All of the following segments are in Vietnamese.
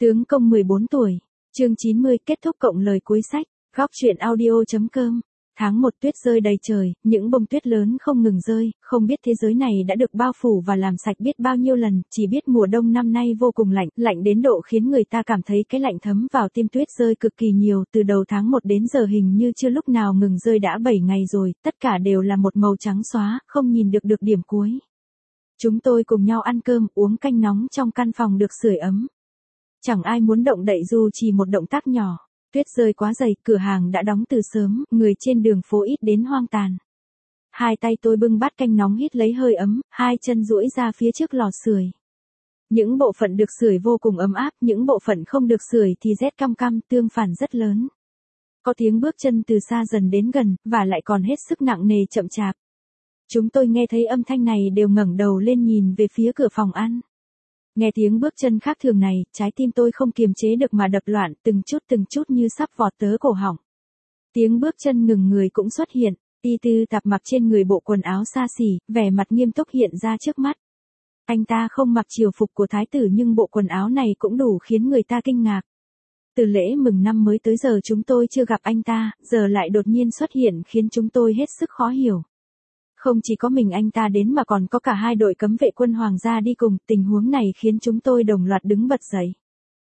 Tướng công 14 tuổi. Chương 90 kết thúc cộng lời cuối sách. Góc truyện audio.com. Tháng 1 tuyết rơi đầy trời, những bông tuyết lớn không ngừng rơi, không biết thế giới này đã được bao phủ và làm sạch biết bao nhiêu lần, chỉ biết mùa đông năm nay vô cùng lạnh, lạnh đến độ khiến người ta cảm thấy cái lạnh thấm vào tim. Tuyết rơi cực kỳ nhiều, từ đầu tháng 1 đến giờ hình như chưa lúc nào ngừng rơi, đã 7 ngày rồi, tất cả đều là một màu trắng xóa, không nhìn được điểm cuối. Chúng tôi cùng nhau ăn cơm, uống canh nóng trong căn phòng được sưởi ấm. Chẳng ai muốn động đậy dù chỉ một động tác nhỏ. Tuyết rơi quá dày, cửa hàng đã đóng từ sớm, người trên đường phố ít đến hoang tàn. Hai tay tôi bưng bát canh nóng hít lấy hơi ấm, hai chân duỗi ra phía trước lò sưởi. Những bộ phận được sưởi vô cùng ấm áp, những bộ phận không được sưởi thì rét căm căm, tương phản rất lớn. Có tiếng bước chân từ xa dần đến gần, và lại còn hết sức nặng nề chậm chạp. Chúng tôi nghe thấy âm thanh này đều ngẩng đầu lên nhìn về phía cửa phòng ăn. Nghe tiếng bước chân khác thường này, trái tim tôi không kiềm chế được mà đập loạn, từng chút như sắp vọt tới cổ họng. Tiếng bước chân ngừng người cũng xuất hiện, Y Tư Tạp mặc trên người bộ quần áo xa xỉ, vẻ mặt nghiêm túc hiện ra trước mắt. Anh ta không mặc triều phục của thái tử nhưng bộ quần áo này cũng đủ khiến người ta kinh ngạc. Từ lễ mừng năm mới tới giờ chúng tôi chưa gặp anh ta, giờ lại đột nhiên xuất hiện khiến chúng tôi hết sức khó hiểu. Không chỉ có mình anh ta đến mà còn có cả hai đội cấm vệ quân hoàng gia đi cùng, tình huống này khiến chúng tôi đồng loạt đứng bật dậy.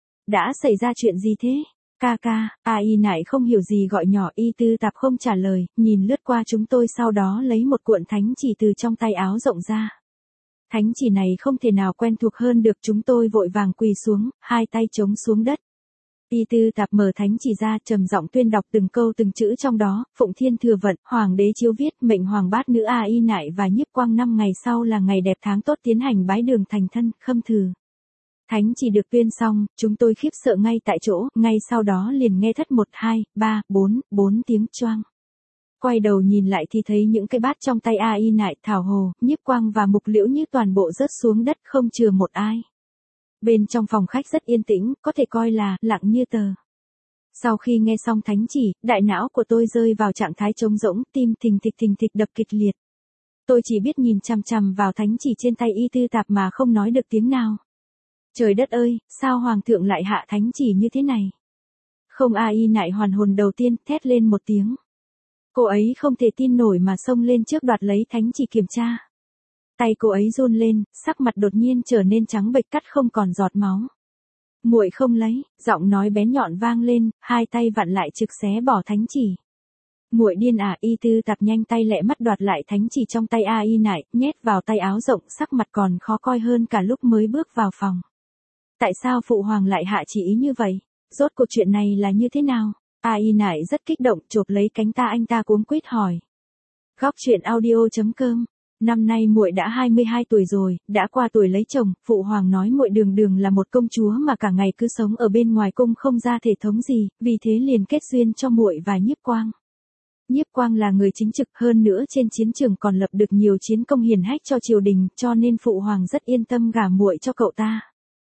Đã xảy ra chuyện gì thế? Ca ca, Y Nại không hiểu gì gọi nhỏ. Y Tư Tạp không trả lời, nhìn lướt qua chúng tôi sau đó lấy một cuộn thánh chỉ từ trong tay áo rộng ra. Thánh chỉ này không thể nào quen thuộc hơn được, chúng tôi vội vàng quỳ xuống, hai tay chống xuống đất. Y Tư Tạp mở thánh chỉ ra, trầm giọng tuyên đọc từng câu từng chữ trong đó. Phụng Thiên Thừa Vận, Hoàng đế chiếu viết, mệnh Hoàng Bát Nữ Y Nại và Nhiếp Quang 5 ngày sau là ngày đẹp tháng tốt tiến hành bái đường thành thân, khâm thử. Thánh chỉ được tuyên xong, chúng tôi khiếp sợ ngay tại chỗ, ngay sau đó liền nghe thất 1, 2, 3, 4 tiếng choang. Quay đầu nhìn lại thì thấy những cái bát trong tay Y Nại, Thảo Hồ, Nhiếp Quang và Mục Liễu Như toàn bộ rớt xuống đất không chừa một ai. Bên trong phòng khách rất yên tĩnh, có thể coi là lặng như tờ. Sau khi nghe xong thánh chỉ, đại não của tôi rơi vào trạng thái trống rỗng, tim thình thịch đập kịch liệt. Tôi chỉ biết nhìn chằm chằm vào thánh chỉ trên tay Y Tư Tạp mà không nói được tiếng nào. Trời đất ơi, sao hoàng thượng lại hạ thánh chỉ như thế này? Không. Y Nại hoàn hồn đầu tiên thét lên một tiếng. Cô ấy không thể tin nổi mà xông lên trước đoạt lấy thánh chỉ kiểm tra. Tay cô ấy run lên, sắc mặt đột nhiên trở nên trắng bệch cắt không còn giọt máu. Muội không lấy, giọng nói bén nhọn vang lên, hai tay vặn lại trực xé bỏ thánh chỉ. Muội điên à? Y Tư Tạp nhanh tay lẹ mắt đoạt lại thánh chỉ trong tay Y Nại, nhét vào tay áo rộng, sắc mặt còn khó coi hơn cả lúc mới bước vào phòng. Tại sao phụ hoàng lại hạ chỉ ý như vậy? Rốt cuộc chuyện này là như thế nào? Y Nại rất kích động, chộp lấy cánh ta anh ta cuống quýt hỏi. Góc truyện audio.com. Năm nay muội đã 22 tuổi rồi, đã qua tuổi lấy chồng, phụ hoàng nói muội đường đường là một công chúa mà cả ngày cứ sống ở bên ngoài cung không ra thể thống gì, vì thế liền kết duyên cho muội và Nhiếp Quang. Nhiếp Quang là người chính trực, hơn nữa trên chiến trường còn lập được nhiều chiến công hiển hách cho triều đình, cho nên phụ hoàng rất yên tâm gả muội cho cậu ta.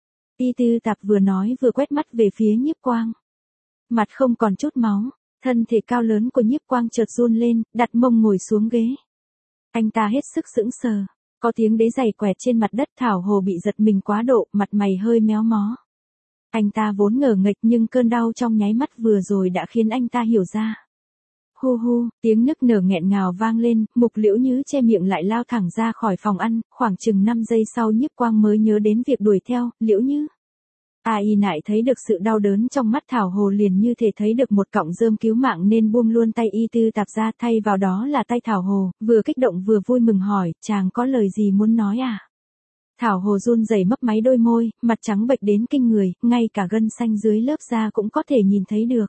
Y Tư Tạp vừa nói vừa quét mắt về phía Nhiếp Quang. Mặt không còn chút máu, thân thể cao lớn của Nhiếp Quang chợt run lên, đặt mông ngồi xuống ghế. Anh ta hết sức sững sờ, có tiếng đế giày quẹt trên mặt đất. Thảo Hồ bị giật mình quá độ, mặt mày hơi méo mó. Anh ta vốn ngờ nghệch nhưng cơn đau trong nháy mắt vừa rồi đã khiến anh ta hiểu ra. Hu hu, tiếng nức nở nghẹn ngào vang lên, Mục Liễu Như che miệng lại lao thẳng ra khỏi phòng ăn, khoảng chừng 5 giây sau Nhiếp Quang mới nhớ đến việc đuổi theo. Liễu Như. Y Nại thấy được sự đau đớn trong mắt Thảo Hồ liền như thể thấy được một cọng rơm cứu mạng nên buông luôn tay Y Tư Tạp ra, thay vào đó là tay Thảo Hồ, vừa kích động vừa vui mừng hỏi, chàng có lời gì muốn nói à? Thảo Hồ run rẩy mấp máy đôi môi, mặt trắng bệch đến kinh người, ngay cả gân xanh dưới lớp da cũng có thể nhìn thấy được.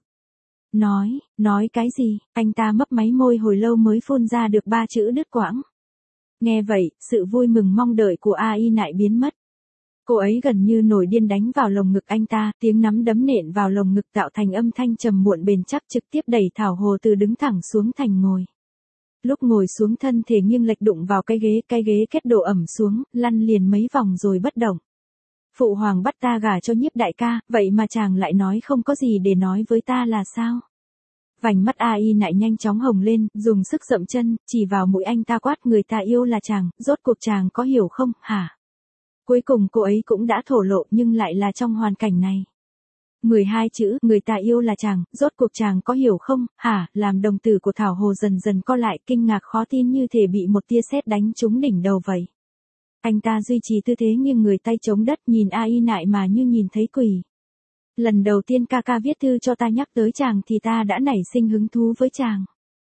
Nói cái gì? Anh ta mấp máy môi hồi lâu mới phun ra được 3 chữ đứt quãng. Nghe vậy, sự vui mừng mong đợi của Y Nại biến mất. Cô ấy gần như nổi điên đánh vào lồng ngực anh ta, tiếng nắm đấm nện vào lồng ngực tạo thành âm thanh trầm muộn bền chắc, trực tiếp đẩy Thảo Hồ từ đứng thẳng xuống thành ngồi. Lúc ngồi xuống thân thể nghiêng lệch đụng vào cái ghế kết độ ẩm xuống, lăn liền mấy vòng rồi bất động. Phụ hoàng bắt ta gả cho Nhiếp đại ca, vậy mà chàng lại nói không có gì để nói với ta là sao? Vành mắt Y Nại nhanh chóng hồng lên, dùng sức dậm chân, chỉ vào mũi anh ta quát, người ta yêu là chàng, rốt cuộc chàng có hiểu không, hả? Cuối cùng cô ấy cũng đã thổ lộ nhưng lại là trong hoàn cảnh này. 12 chữ, người ta yêu là chàng, rốt cuộc chàng có hiểu không, hả, làm đồng tử của Thảo Hồ dần dần co lại, kinh ngạc khó tin như thể bị một tia sét đánh trúng đỉnh đầu vậy. Anh ta duy trì tư thế nghiêng người tay chống đất nhìn A Y Nại mà như nhìn thấy quỷ. Lần đầu tiên ca ca viết thư cho ta nhắc tới chàng thì ta đã nảy sinh hứng thú với chàng.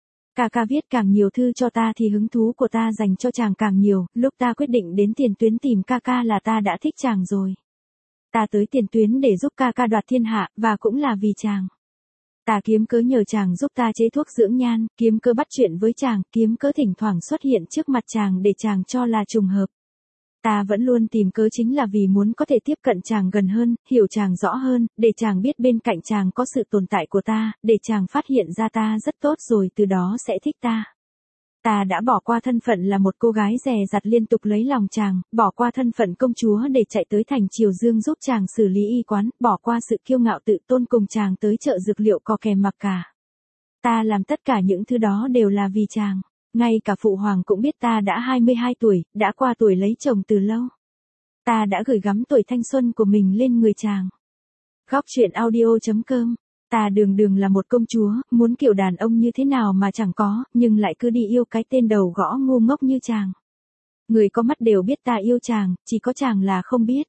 Ca ca viết càng nhiều thư cho ta thì hứng thú của ta dành cho chàng càng nhiều, lúc ta quyết định đến Tiền Tuyến tìm ca ca là ta đã thích chàng rồi. Ta tới Tiền Tuyến để giúp ca ca đoạt thiên hạ, và cũng là vì chàng. Ta kiếm cớ nhờ chàng giúp ta chế thuốc dưỡng nhan, kiếm cớ bắt chuyện với chàng, kiếm cớ thỉnh thoảng xuất hiện trước mặt chàng để chàng cho là trùng hợp. Ta vẫn luôn tìm cớ chính là vì muốn có thể tiếp cận chàng gần hơn, hiểu chàng rõ hơn, để chàng biết bên cạnh chàng có sự tồn tại của ta, để chàng phát hiện ra ta rất tốt rồi từ đó sẽ thích ta. Ta đã bỏ qua thân phận là một cô gái dè dặt liên tục lấy lòng chàng, bỏ qua thân phận công chúa để chạy tới thành Triều Dương giúp chàng xử lý y quán, bỏ qua sự kiêu ngạo tự tôn cùng chàng tới chợ dược liệu cò kèm mặc cả. Ta làm tất cả những thứ đó đều là vì chàng. Ngay cả phụ hoàng cũng biết ta đã 22 tuổi, đã qua tuổi lấy chồng từ lâu. Ta đã gửi gắm tuổi thanh xuân của mình lên người chàng. Góc truyện audio.com. Ta đường là một công chúa, muốn kiểu đàn ông như thế nào mà chẳng có, nhưng lại cứ đi yêu cái tên đầu gõ ngu ngốc như chàng. Người có mắt đều biết ta yêu chàng, chỉ có chàng là không biết.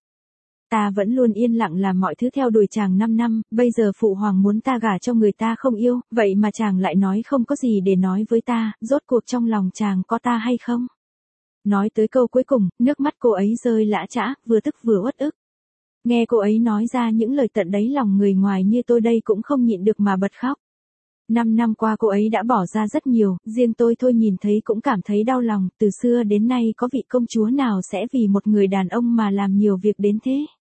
Ta vẫn luôn yên lặng làm mọi thứ theo đuổi chàng 5 năm, bây giờ phụ hoàng muốn ta gả cho người ta không yêu, vậy mà chàng lại nói không có gì để nói với ta, rốt cuộc trong lòng chàng có ta hay không? Nói tới câu cuối cùng, nước mắt cô ấy rơi lã chã, vừa tức vừa uất ức. Nghe cô ấy nói ra những lời tận đáy lòng người ngoài như tôi đây cũng không nhịn được mà bật khóc. 5 năm qua cô ấy đã bỏ ra rất nhiều, riêng tôi thôi nhìn thấy cũng cảm thấy đau lòng, từ xưa đến nay có vị công chúa nào sẽ vì một người đàn ông mà làm nhiều việc đến thế.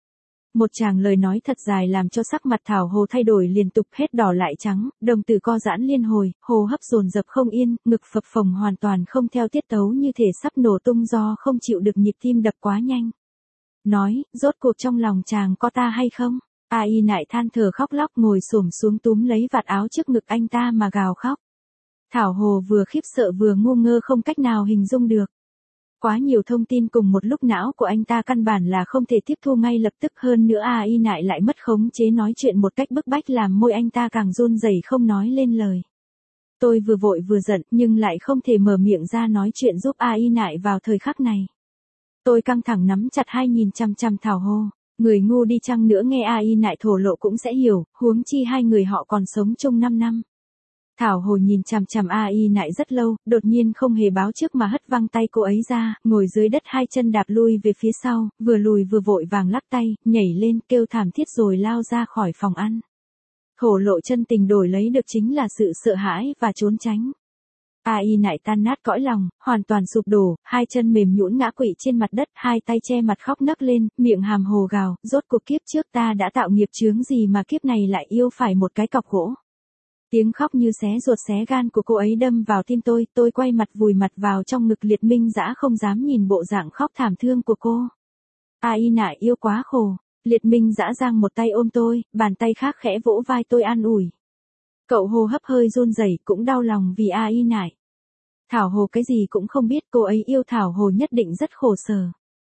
Một tràng lời nói thật dài làm cho sắc mặt Thảo Hồ thay đổi liên tục hết đỏ lại trắng, đồng tử co giãn liên hồi, hô hấp dồn dập không yên, ngực phập phồng hoàn toàn không theo tiết tấu như thể sắp nổ tung do không chịu được nhịp tim đập quá nhanh. Nói, rốt cuộc trong lòng chàng có ta hay không? A Y Nại than thở khóc lóc ngồi xổm xuống túm lấy vạt áo trước ngực anh ta mà gào khóc. Thảo Hồ vừa khiếp sợ vừa ngu ngơ không cách nào hình dung được. Quá nhiều thông tin cùng một lúc não của anh ta căn bản là không thể tiếp thu ngay lập tức, hơn nữa A Y Nại lại mất khống chế nói chuyện một cách bức bách làm môi anh ta càng run rẩy không nói lên lời. Tôi vừa vội vừa giận nhưng lại không thể mở miệng ra nói chuyện giúp A Y Nại vào thời khắc này. Tôi căng thẳng nắm chặt hai nhìn chằm chằm Thảo Hồ, người ngu đi chăng nữa nghe A Y Nại thổ lộ cũng sẽ hiểu, huống chi hai người họ còn sống chung 5 năm. Thảo Hồ nhìn chằm chằm A Y Nại rất lâu, đột nhiên không hề báo trước mà hất văng tay cô ấy ra, ngồi dưới đất hai chân đạp lui về phía sau, vừa lùi vừa vội vàng lắc tay, nhảy lên kêu thảm thiết rồi lao ra khỏi phòng ăn. Thổ lộ chân tình đổi lấy được chính là sự sợ hãi và trốn tránh. A Y Nại tan nát cõi lòng, hoàn toàn sụp đổ, hai chân mềm nhũn ngã quỵ trên mặt đất, hai tay che mặt khóc nấc lên, miệng hàm hồ gào, rốt cuộc kiếp trước ta đã tạo nghiệp chướng gì mà kiếp này lại yêu phải một cái cọc gỗ. Tiếng khóc như xé ruột xé gan của cô ấy đâm vào tim tôi quay mặt vùi mặt vào trong ngực Liệt Minh Dã không dám nhìn bộ dạng khóc thảm thương của cô. A Y Nại yêu quá khổ, Liệt Minh Dã giang một tay ôm tôi, bàn tay khác khẽ vỗ vai tôi an ủi. Cậu hô hấp hơi run rẩy cũng đau lòng vì A Y Nại. Thảo Hồ cái gì cũng không biết, cô ấy yêu Thảo Hồ nhất định rất khổ sở.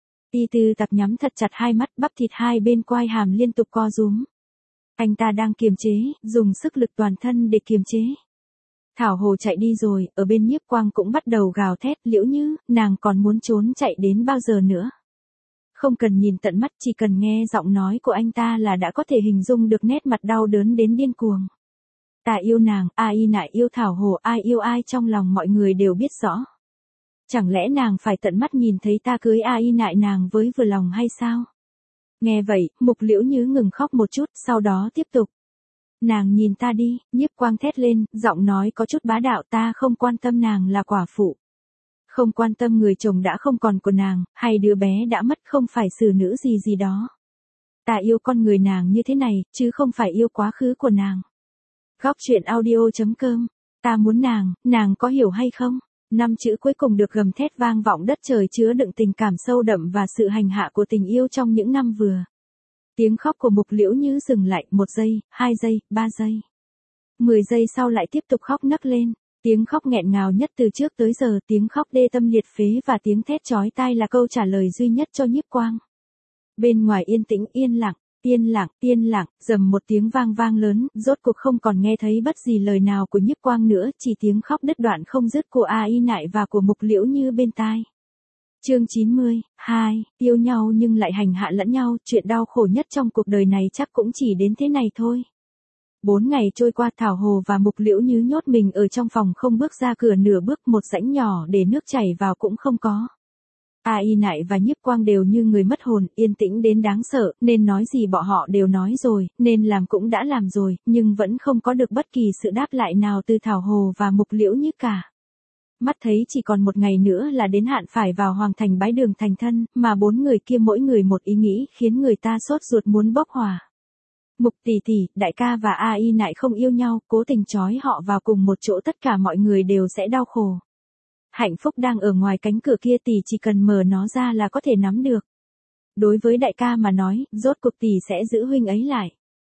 Y Tư Tạp nhắm thật chặt hai mắt, bắp thịt hai bên quai hàm liên tục co rúm. Anh ta đang kiềm chế, dùng sức lực toàn thân để kiềm chế. Thảo Hồ chạy đi rồi, ở bên Nhiếp Quang cũng bắt đầu gào thét, Liễu Như, nàng còn muốn trốn chạy đến bao giờ nữa. Không cần nhìn tận mắt, chỉ cần nghe giọng nói của anh ta là đã có thể hình dung được nét mặt đau đớn đến điên cuồng. Ta yêu nàng, A Y Nại yêu Thảo Hồ, ai yêu ai trong lòng mọi người đều biết rõ. Chẳng lẽ nàng phải tận mắt nhìn thấy ta cưới A Y Nại nàng với vừa lòng hay sao? Nghe vậy, Mục Liễu Như ngừng khóc một chút, sau đó tiếp tục. Nàng nhìn ta đi, Nhiếp Quang thét lên, giọng nói có chút bá đạo, ta không quan tâm nàng là quả phụ. Không quan tâm người chồng đã không còn của nàng, hay đứa bé đã mất không phải xử nữ gì đó. Ta yêu con người nàng như thế này, chứ không phải yêu quá khứ của nàng. Góc truyện audio.com. Ta muốn nàng có hiểu hay không? 5 chữ cuối cùng được gầm thét vang vọng đất trời chứa đựng tình cảm sâu đậm và sự hành hạ của tình yêu trong những năm vừa. Tiếng khóc của Mục Liễu Như dừng lại, 1 giây, 2 giây, 3 giây. 10 giây sau lại tiếp tục khóc nấc lên. Tiếng khóc nghẹn ngào nhất từ trước tới giờ, tiếng khóc đê tâm liệt phế và tiếng thét chói tai là câu trả lời duy nhất cho Nhiếp Quang. Bên ngoài yên tĩnh yên lặng, Yên lặng, rầm một tiếng vang vang lớn, rốt cuộc không còn nghe thấy bất gì lời nào của Nhiếp Quang nữa, chỉ tiếng khóc đứt đoạn không dứt của A Y Nại và của Mục Liễu Như bên tai. Chương 90, 2, yêu nhau nhưng lại hành hạ lẫn nhau, chuyện đau khổ nhất trong cuộc đời này chắc cũng chỉ đến thế này thôi. 4 ngày trôi qua, Thảo Hồ và Mục Liễu Như nhốt mình ở trong phòng không bước ra cửa nửa bước, một rãnh nhỏ để nước chảy vào cũng không có. A Y Nại và Nhiếp Quang đều như người mất hồn, yên tĩnh đến đáng sợ, nên nói gì bọn họ đều nói rồi, nên làm cũng đã làm rồi, nhưng vẫn không có được bất kỳ sự đáp lại nào từ Thảo Hồ và Mục Liễu Như cả. Mắt thấy chỉ còn một ngày nữa là đến hạn phải vào Hoàng Thành bái đường thành thân, mà 4 người kia mỗi người một ý nghĩ khiến người ta sốt ruột muốn bốc hỏa. Mục tỷ tỷ, đại ca và A Y Nại không yêu nhau, cố tình trói họ vào cùng một chỗ, tất cả mọi người đều sẽ đau khổ. Hạnh phúc đang ở ngoài cánh cửa kia, tỷ chỉ cần mở nó ra là có thể nắm được. Đối với đại ca mà nói, rốt cuộc tỷ sẽ giữ huynh ấy lại.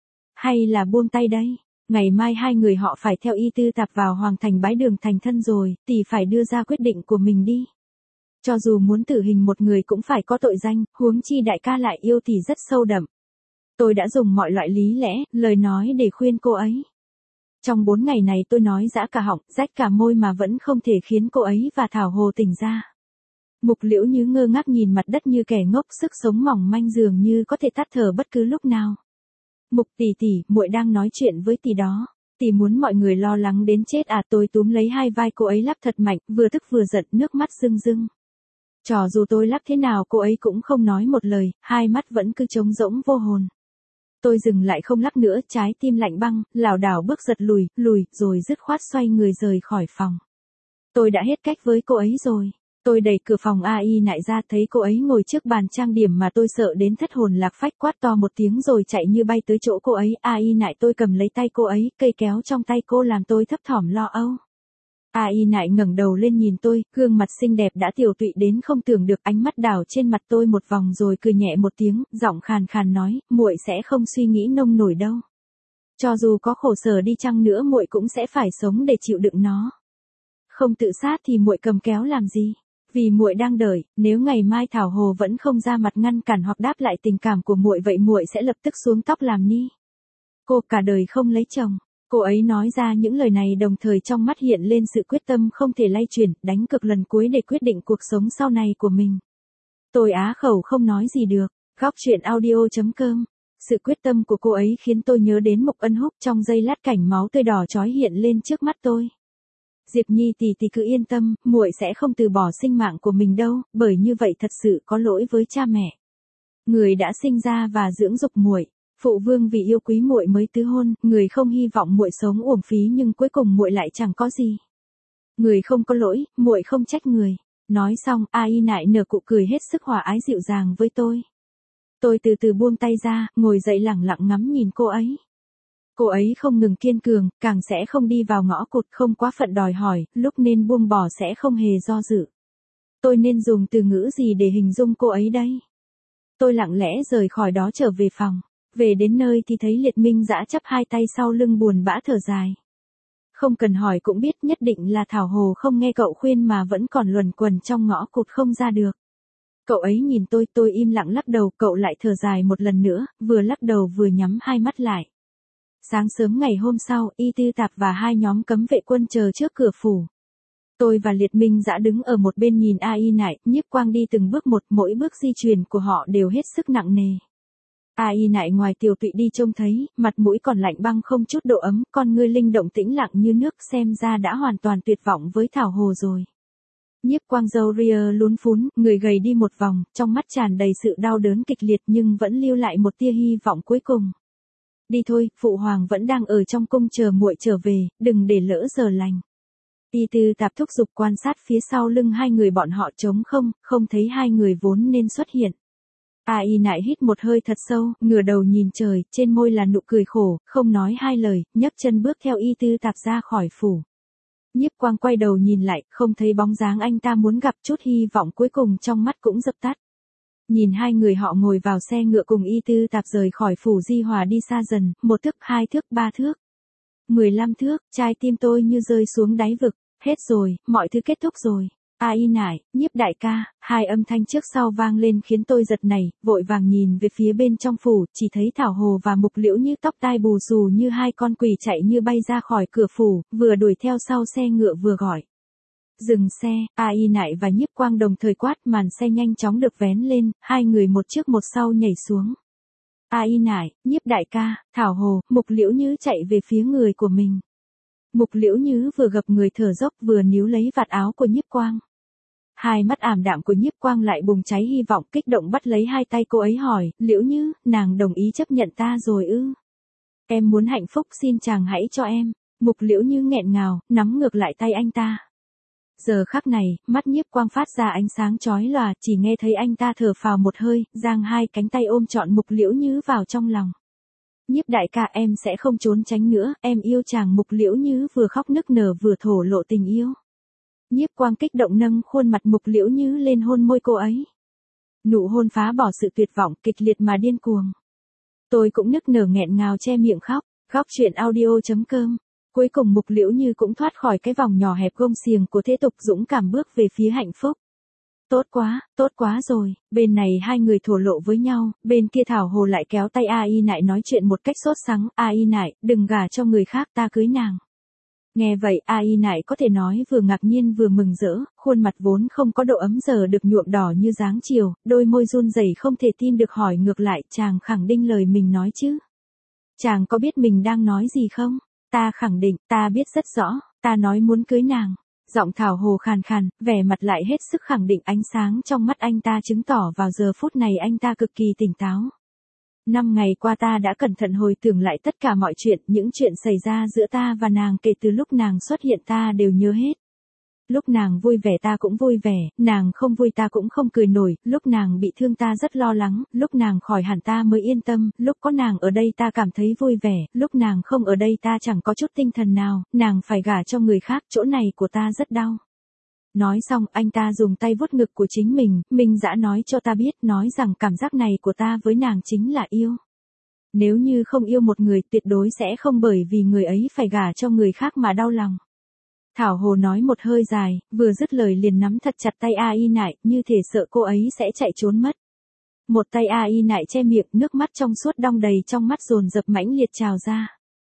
Hay là buông tay đây? Ngày mai hai người họ phải theo Y Tư Tạp vào Hoàng Thành bái đường thành thân rồi, tỷ phải đưa ra quyết định của mình đi. Cho dù muốn tử hình một người cũng phải có tội danh, huống chi đại ca lại yêu tỷ rất sâu đậm. Tôi đã dùng mọi loại lý lẽ, lời nói để khuyên cô ấy. Trong 4 ngày này tôi nói giã cả họng, rách cả môi mà vẫn không thể khiến cô ấy và Thảo Hồ tỉnh ra. Mục Liễu Như ngơ ngác nhìn mặt đất như kẻ ngốc, sức sống mỏng manh dường như có thể tắt thở bất cứ lúc nào. Mục tỷ tỷ, muội đang nói chuyện với tỷ đó. Tỷ muốn mọi người lo lắng đến chết à? Tôi túm lấy hai vai cô ấy lắp thật mạnh, vừa tức vừa giận, nước mắt rưng rưng. Cho dù tôi lắp thế nào cô ấy cũng không nói một lời, hai mắt vẫn cứ trống rỗng vô hồn. Tôi dừng lại không lắp nữa, trái tim lạnh băng, lảo đảo bước giật lùi, rồi dứt khoát xoay người rời khỏi phòng. Tôi đã hết cách với cô ấy rồi. Tôi đẩy cửa phòng A Y Nại ra, thấy cô ấy ngồi trước bàn trang điểm mà tôi sợ đến thất hồn lạc phách, quát to một tiếng rồi chạy như bay tới chỗ cô ấy. A Y Nại, tôi cầm lấy tay cô ấy, cây kéo trong tay cô làm tôi thấp thỏm lo âu. A Y Nại ngẩng đầu lên nhìn tôi, gương mặt xinh đẹp đã tiều tụy đến không tưởng được, ánh mắt đảo trên mặt tôi một vòng rồi cười nhẹ một tiếng, giọng khàn khàn nói, muội sẽ không suy nghĩ nông nổi đâu. Cho dù có khổ sở đi chăng nữa muội cũng sẽ phải sống để chịu đựng nó. Không tự sát thì muội cầm kéo làm gì? Vì muội đang đợi, nếu ngày mai Thảo Hồ vẫn không ra mặt ngăn cản hoặc đáp lại tình cảm của muội, vậy muội sẽ lập tức xuống tóc làm ni. Cô cả đời không lấy chồng. Cô ấy nói ra những lời này đồng thời trong mắt hiện lên sự quyết tâm không thể lay chuyển, đánh cược lần cuối để quyết định cuộc sống sau này của mình. Tôi á khẩu không nói gì được. Góc truyện audio.com. Sự quyết tâm của cô ấy khiến tôi nhớ đến Mục Ân Húc, trong giây lát cảnh máu tươi đỏ chói hiện lên trước mắt tôi. Diệp Nhi tỷ tỷ cứ yên tâm, muội sẽ không từ bỏ sinh mạng của mình đâu, bởi như vậy thật sự có lỗi với cha mẹ. Người đã sinh ra và dưỡng dục muội. Phụ vương vì yêu quý muội mới tứ hôn, người không hy vọng muội sống uổng phí nhưng cuối cùng muội lại chẳng có gì. Người không có lỗi, muội không trách người. Nói xong, A Y Nại nở cụ cười hết sức hòa ái dịu dàng với tôi. Tôi từ từ buông tay ra, ngồi dậy lẳng lặng ngắm nhìn cô ấy. Cô ấy không ngừng kiên cường, càng sẽ không đi vào ngõ cụt, không quá phận đòi hỏi, lúc nên buông bỏ sẽ không hề do dự. Tôi nên dùng từ ngữ gì để hình dung cô ấy đây? Tôi lặng lẽ rời khỏi đó trở về phòng. Về đến nơi thì thấy Liệt Minh Dã chắp hai tay sau lưng buồn bã thở dài. Không cần hỏi cũng biết nhất định là Thảo Hồ không nghe cậu khuyên mà vẫn còn luẩn quẩn trong ngõ cụt không ra được. Cậu ấy nhìn tôi im lặng lắc đầu, cậu lại thở dài một lần nữa, vừa lắc đầu vừa nhắm hai mắt lại. Sáng sớm ngày hôm sau, Y Tư Tạp và hai nhóm cấm vệ quân chờ trước cửa phủ. Tôi và Liệt Minh Dã đứng ở một bên nhìn A Y Nại, Nhiếp Quang đi từng bước một, mỗi bước di chuyển của họ đều hết sức nặng nề. A Y Nại ngoài tiều tụy đi trông thấy, mặt mũi còn lạnh băng không chút độ ấm, con ngươi linh động tĩnh lặng như nước, xem ra đã hoàn toàn tuyệt vọng với Thảo Hồ rồi. Nhiếp Quang râu ria lún phún, người gầy đi một vòng, trong mắt tràn đầy sự đau đớn kịch liệt nhưng vẫn lưu lại một tia hy vọng cuối cùng. Đi thôi, phụ hoàng vẫn đang ở trong cung chờ muội trở về, đừng để lỡ giờ lành. Y Tư Tạp thúc giục, quan sát phía sau lưng hai người bọn họ trống không thấy hai người vốn nên xuất hiện. A Y Nại hít một hơi thật sâu, ngửa đầu nhìn trời, trên môi là nụ cười khổ, không nói hai lời, nhấc chân bước theo Y Tư Tạp ra khỏi phủ. Nhiếp Quang quay đầu nhìn lại, không thấy bóng dáng anh ta muốn gặp, chút hy vọng cuối cùng trong mắt cũng dập tắt. Nhìn hai người họ ngồi vào xe ngựa cùng Y Tư Tạp rời khỏi phủ Di Hòa đi xa dần, 1 thước, 2 thước, 3 thước, 15 thước, trái tim tôi như rơi xuống đáy vực, hết rồi, mọi thứ kết thúc rồi. Ai nại, Nhiếp đại ca, hai âm thanh trước sau vang lên khiến tôi giật nảy, vội vàng nhìn về phía bên trong phủ, chỉ thấy Thảo Hồ và Mục Liễu Như tóc tai bù xù như hai con quỷ chạy như bay ra khỏi cửa phủ, vừa đuổi theo sau xe ngựa vừa gọi. Dừng xe, Ai nại và Nhiếp Quang đồng thời quát, màn xe nhanh chóng được vén lên, hai người một trước một sau nhảy xuống. Ai nại, Nhiếp đại ca, Thảo Hồ, Mục Liễu Như chạy về phía người của mình. Mục Liễu Như vừa gập người thở dốc vừa níu lấy vạt áo của Nhiếp Quang. Hai mắt ảm đạm của Nhiếp Quang lại bùng cháy hy vọng, kích động bắt lấy hai tay cô ấy hỏi, Liễu Như, nàng đồng ý chấp nhận ta rồi ư? Em muốn hạnh phúc, xin chàng hãy cho em. Mục Liễu Như nghẹn ngào, nắm ngược lại tay anh ta. Giờ khắc này, mắt Nhiếp Quang phát ra ánh sáng chói lòa, chỉ nghe thấy anh ta thở phào một hơi, giang hai cánh tay ôm trọn Mục Liễu Như vào trong lòng. Nhiếp đại ca, em sẽ không trốn tránh nữa, em yêu chàng. Mục Liễu Như vừa khóc nức nở vừa thổ lộ tình yêu. Nhiếp Quang kích động nâng khuôn mặt Mục Liễu Như lên hôn môi cô ấy. Nụ hôn phá bỏ sự tuyệt vọng, kịch liệt mà điên cuồng. Tôi cũng nức nở nghẹn ngào che miệng khóc. Khóc chuyện audio.com. Cuối cùng Mục Liễu Như cũng thoát khỏi cái vòng nhỏ hẹp gông xiềng của thế tục, dũng cảm bước về phía hạnh phúc. Tốt quá rồi. Bên này hai người thổ lộ với nhau, bên kia Thảo Hồ lại kéo tay Ai nại nói chuyện một cách sốt sắng. Ai nại, đừng gả cho người khác, ta cưới nàng. Nghe vậy, Ai nại có thể nói vừa ngạc nhiên vừa mừng rỡ, khuôn mặt vốn không có độ ấm giờ được nhuộm đỏ như dáng chiều, đôi môi run rẩy không thể tin được hỏi ngược lại, chàng khẳng định lời mình nói chứ? Chàng có biết mình đang nói gì không? Ta khẳng định, ta biết rất rõ, ta nói muốn cưới nàng. Giọng Thảo Hồ khàn khàn, vẻ mặt lại hết sức khẳng định, ánh sáng trong mắt anh ta chứng tỏ vào giờ phút này anh ta cực kỳ tỉnh táo. 5 ngày qua ta đã cẩn thận hồi tưởng lại tất cả mọi chuyện, những chuyện xảy ra giữa ta và nàng kể từ lúc nàng xuất hiện ta đều nhớ hết. Lúc nàng vui vẻ ta cũng vui vẻ, nàng không vui ta cũng không cười nổi, lúc nàng bị thương ta rất lo lắng, lúc nàng khỏi hẳn ta mới yên tâm, lúc có nàng ở đây ta cảm thấy vui vẻ, lúc nàng không ở đây ta chẳng có chút tinh thần nào, nàng phải gả cho người khác, chỗ này của ta rất đau. Nói xong anh ta dùng tay vuốt ngực của chính mình, Minh Dã nói cho ta biết, nói rằng cảm giác này của ta với nàng chính là yêu. Nếu như không yêu một người tuyệt đối sẽ không bởi vì người ấy phải gả cho người khác mà đau lòng. Thảo Hồ nói một hơi dài, vừa dứt lời liền nắm thật chặt tay Ai nại, như thể sợ cô ấy sẽ chạy trốn mất. Một tay Ai nại che miệng, nước mắt trong suốt đong đầy trong mắt dồn dập mãnh liệt trào ra.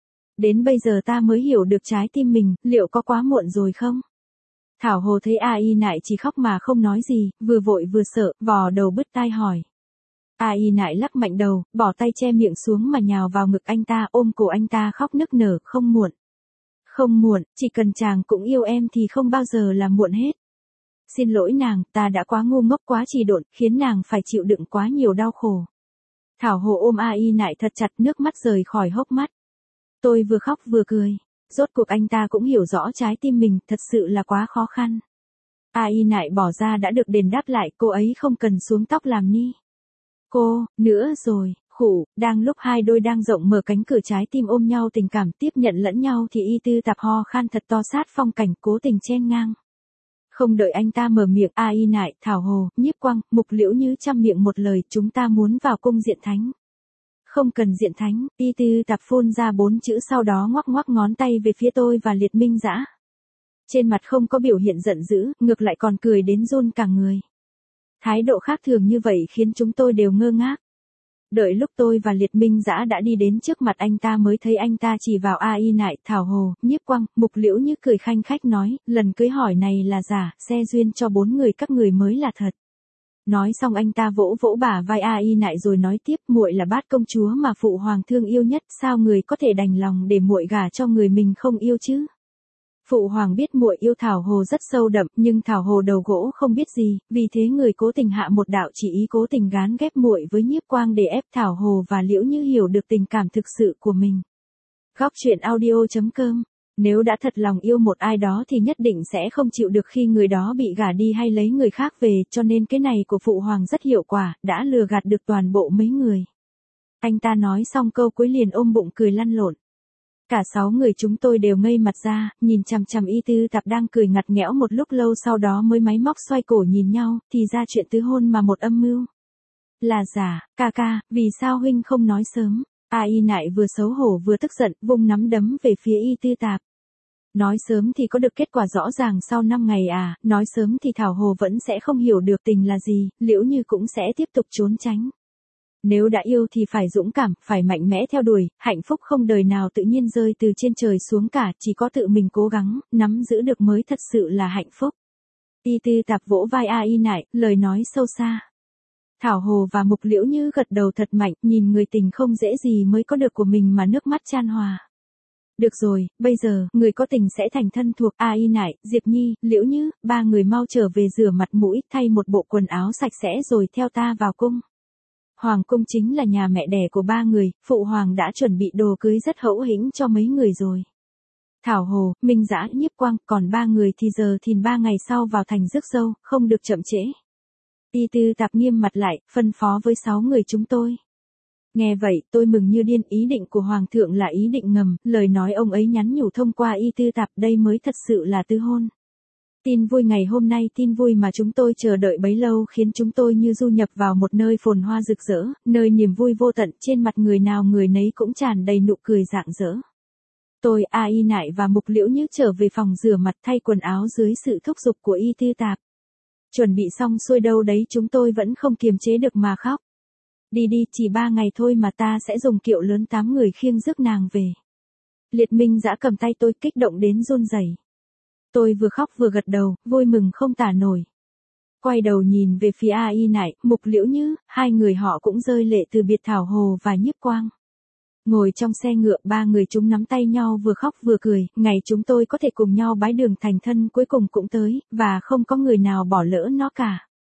Đến bây giờ ta mới hiểu được trái tim mình, liệu có quá muộn rồi không? Thảo Hồ thấy Ai nại chỉ khóc mà không nói gì, vừa vội vừa sợ, vò đầu bứt tai hỏi. Ai nại lắc mạnh đầu, bỏ tay che miệng xuống mà nhào vào ngực anh ta, ôm cổ anh ta khóc nức nở, không muộn. Không muộn, chỉ cần chàng cũng yêu em thì không bao giờ là muộn hết. Xin lỗi nàng, ta đã quá ngu ngốc quá trì độn, khiến nàng phải chịu đựng quá nhiều đau khổ. Thảo Hồ ôm Ai nại thật chặt, nước mắt rời khỏi hốc mắt. Tôi vừa khóc vừa cười. Rốt cuộc anh ta cũng hiểu rõ trái tim mình, thật sự là quá khó khăn. Ai nại bỏ ra đã được đền đáp lại, cô ấy không cần xuống tóc làm ni. Cô, nữa rồi, khủ, đang lúc hai đôi đang rộng mở cánh cửa trái tim ôm nhau tình cảm tiếp nhận lẫn nhau thì Y Tư Tạp ho khan thật to sát phong cảnh, cố tình chen ngang. Không đợi anh ta mở miệng, Ai nại, Thảo Hồ, Nhiếp Quang, Mục Liễu Như trăm miệng một lời, chúng ta muốn vào cung diện thánh. Không cần diện thánh, Y Tư Tạp phun ra 4 chữ sau đó ngoắc ngoắc ngón tay về phía tôi và Liệt Minh Dã. Trên mặt không có biểu hiện giận dữ, ngược lại còn cười đến run cả người. Thái độ khác thường như vậy khiến chúng tôi đều ngơ ngác. Đợi lúc tôi và Liệt Minh Dã đã đi đến trước mặt anh ta mới thấy anh ta chỉ vào Ai nại, Thảo Hồ, Nhiếp Quang, Mục Liễu Như cười khanh khách nói, lần cưới hỏi này là giả, xe duyên cho 4 người các người mới là thật. Nói xong anh ta vỗ vỗ bả vai Ai nại rồi nói tiếp, muội là bát công chúa mà phụ hoàng thương yêu nhất, sao người có thể đành lòng để muội gả cho người mình không yêu chứ? Phụ hoàng biết muội yêu Thảo Hồ rất sâu đậm, nhưng Thảo Hồ đầu gỗ không biết gì, vì thế người cố tình hạ một đạo chỉ ý cố tình gán ghép muội với Nhiếp Quang để ép Thảo Hồ và Liễu Như hiểu được tình cảm thực sự của mình. Góc truyện audio.com. Nếu đã thật lòng yêu một ai đó thì nhất định sẽ không chịu được khi người đó bị gả đi hay lấy người khác về, cho nên cái này của phụ hoàng rất hiệu quả, đã lừa gạt được toàn bộ mấy người. Anh ta nói xong câu cuối liền ôm bụng cười lăn lộn. Cả 6 người chúng tôi đều ngây mặt ra, nhìn chằm chằm Y Tư Tạp đang cười ngặt nghẽo một lúc lâu sau đó mới máy móc xoay cổ nhìn nhau, thì ra chuyện tứ hôn mà một âm mưu. Là giả, ca ca, vì sao huynh không nói sớm? Ai nại vừa xấu hổ vừa tức giận, vung nắm đấm về phía Y Tư Tạp. Nói sớm thì có được kết quả rõ ràng sau 5 ngày à, nói sớm thì Thảo Hồ vẫn sẽ không hiểu được tình là gì, Liễu Như cũng sẽ tiếp tục trốn tránh. Nếu đã yêu thì phải dũng cảm, phải mạnh mẽ theo đuổi, hạnh phúc không đời nào tự nhiên rơi từ trên trời xuống cả, chỉ có tự mình cố gắng, nắm giữ được mới thật sự là hạnh phúc. Y Tư Tạp vỗ vai A Y Nại, lời nói sâu xa. Thảo Hồ và Mục Liễu Như gật đầu thật mạnh, nhìn người tình không dễ gì mới có được của mình mà nước mắt chan hòa. Được rồi, bây giờ, người có tình sẽ thành thân thuộc A Y Nại, Diệp Nhi, Liễu Như, ba người mau trở về rửa mặt mũi, thay một bộ quần áo sạch sẽ rồi theo ta vào cung. Hoàng cung chính là nhà mẹ đẻ của ba người, phụ hoàng đã chuẩn bị đồ cưới rất hậu hĩnh cho mấy người rồi. Thảo Hồ, Minh Dã, Nhiếp Quang, còn ba người thì giờ thìn 3 ngày sau vào thành rước dâu, không được chậm trễ. Y Tư Tạp nghiêm mặt lại, phân phó với 6 người chúng tôi. Nghe vậy, tôi mừng như điên, ý định của Hoàng thượng là ý định ngầm, lời nói ông ấy nhắn nhủ thông qua Y Tư Tạp đây mới thật sự là tứ hôn. Tin vui ngày hôm nay, tin vui mà chúng tôi chờ đợi bấy lâu khiến chúng tôi như du nhập vào một nơi phồn hoa rực rỡ, nơi niềm vui vô tận, trên mặt người nào người nấy cũng tràn đầy nụ cười rạng rỡ. Tôi, A Y Nại và Mục Liễu Như trở về phòng rửa mặt thay quần áo dưới sự thúc giục của Y Tư Tạp. Chuẩn bị xong xuôi đâu đấy chúng tôi vẫn không kiềm chế được mà khóc. Đi đi, chỉ 3 ngày thôi mà ta sẽ dùng kiệu lớn 8 người khiêng rước nàng về. Liệt Minh Dã cầm tay tôi kích động đến run rẩy. Tôi vừa khóc vừa gật đầu, vui mừng không tả nổi. Quay đầu nhìn về phía A Y Nại, Mục Liễu Như, hai người họ cũng rơi lệ từ biệt Thảo Hồ và Nhiếp Quang. Ngồi trong xe ngựa, ba người chúng nắm tay nhau vừa khóc vừa cười, ngày chúng tôi có thể cùng nhau bái đường thành thân cuối cùng cũng tới, và không có người nào bỏ lỡ nó cả.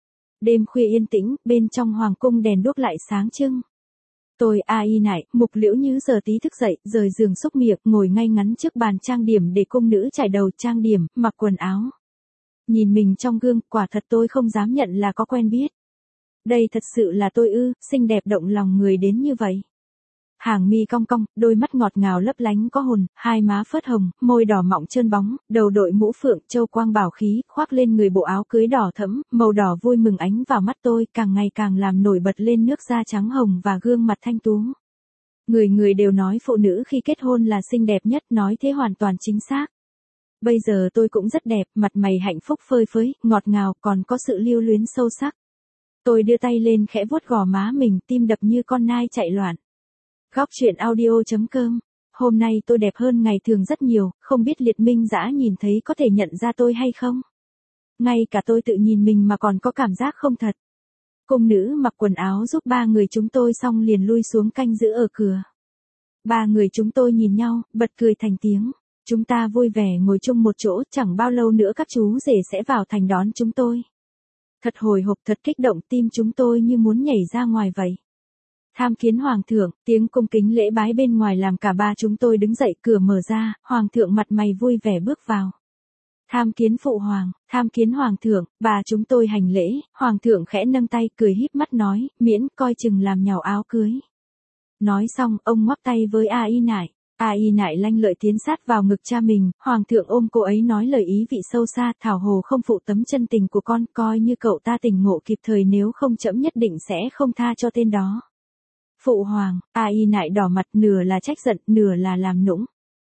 Đêm khuya yên tĩnh, bên trong hoàng cung đèn đuốc lại sáng trưng. Tôi, A Y Nại, Mục Liễu Như giờ tí thức dậy, rời giường xúc miệng, ngồi ngay ngắn trước bàn trang điểm để cung nữ trải đầu trang điểm, mặc quần áo. Nhìn mình trong gương, quả thật tôi không dám nhận là có quen biết. Đây thật sự là tôi ư, xinh đẹp động lòng người đến như vậy. Hàng mi cong cong, đôi mắt ngọt ngào lấp lánh có hồn, hai má phớt hồng, môi đỏ mọng trơn bóng, đầu đội mũ phượng, châu quang bảo khí, khoác lên người bộ áo cưới đỏ thẫm, màu đỏ vui mừng ánh vào mắt tôi, càng ngày càng làm nổi bật lên nước da trắng hồng và gương mặt thanh tú. Người người đều nói phụ nữ khi kết hôn là xinh đẹp nhất, nói thế hoàn toàn chính xác. Bây giờ tôi cũng rất đẹp, mặt mày hạnh phúc phơi phới, ngọt ngào, còn có sự lưu luyến sâu sắc. Tôi đưa tay lên khẽ vuốt gò má mình, tim đập như con nai chạy loạn. Góc truyện audio.com. Hôm nay tôi đẹp hơn ngày thường rất nhiều, không biết Liệt Minh Dã nhìn thấy có thể nhận ra tôi hay không? Ngay cả tôi tự nhìn mình mà còn có cảm giác không thật. Cung nữ mặc quần áo giúp ba người chúng tôi xong liền lui xuống canh giữ ở cửa. Ba người chúng tôi nhìn nhau, bật cười thành tiếng. Chúng ta vui vẻ ngồi chung một chỗ, chẳng bao lâu nữa các chú rể sẽ vào thành đón chúng tôi. Thật hồi hộp, thật kích động, tim chúng tôi như muốn nhảy ra ngoài vậy. Tham kiến hoàng thượng, tiếng cung kính lễ bái bên ngoài làm cả ba chúng tôi đứng dậy, cửa mở ra, hoàng thượng mặt mày vui vẻ bước vào. Tham kiến phụ hoàng, tham kiến hoàng thượng, bà chúng tôi hành lễ, hoàng thượng khẽ nâng tay cười híp mắt nói, miễn coi chừng làm nhàu áo cưới. Nói xong, ông ngoắc tay với A Y Nại. A Y Nại lanh lợi tiến sát vào ngực cha mình, hoàng thượng ôm cô ấy nói lời ý vị sâu xa, Thảo Hồ không phụ tấm chân tình của con, coi như cậu ta tỉnh ngộ kịp thời, nếu không trẫm nhất định sẽ không tha cho tên đó. Phụ hoàng, A Y Nại đỏ mặt, nửa là trách giận, nửa là làm nũng.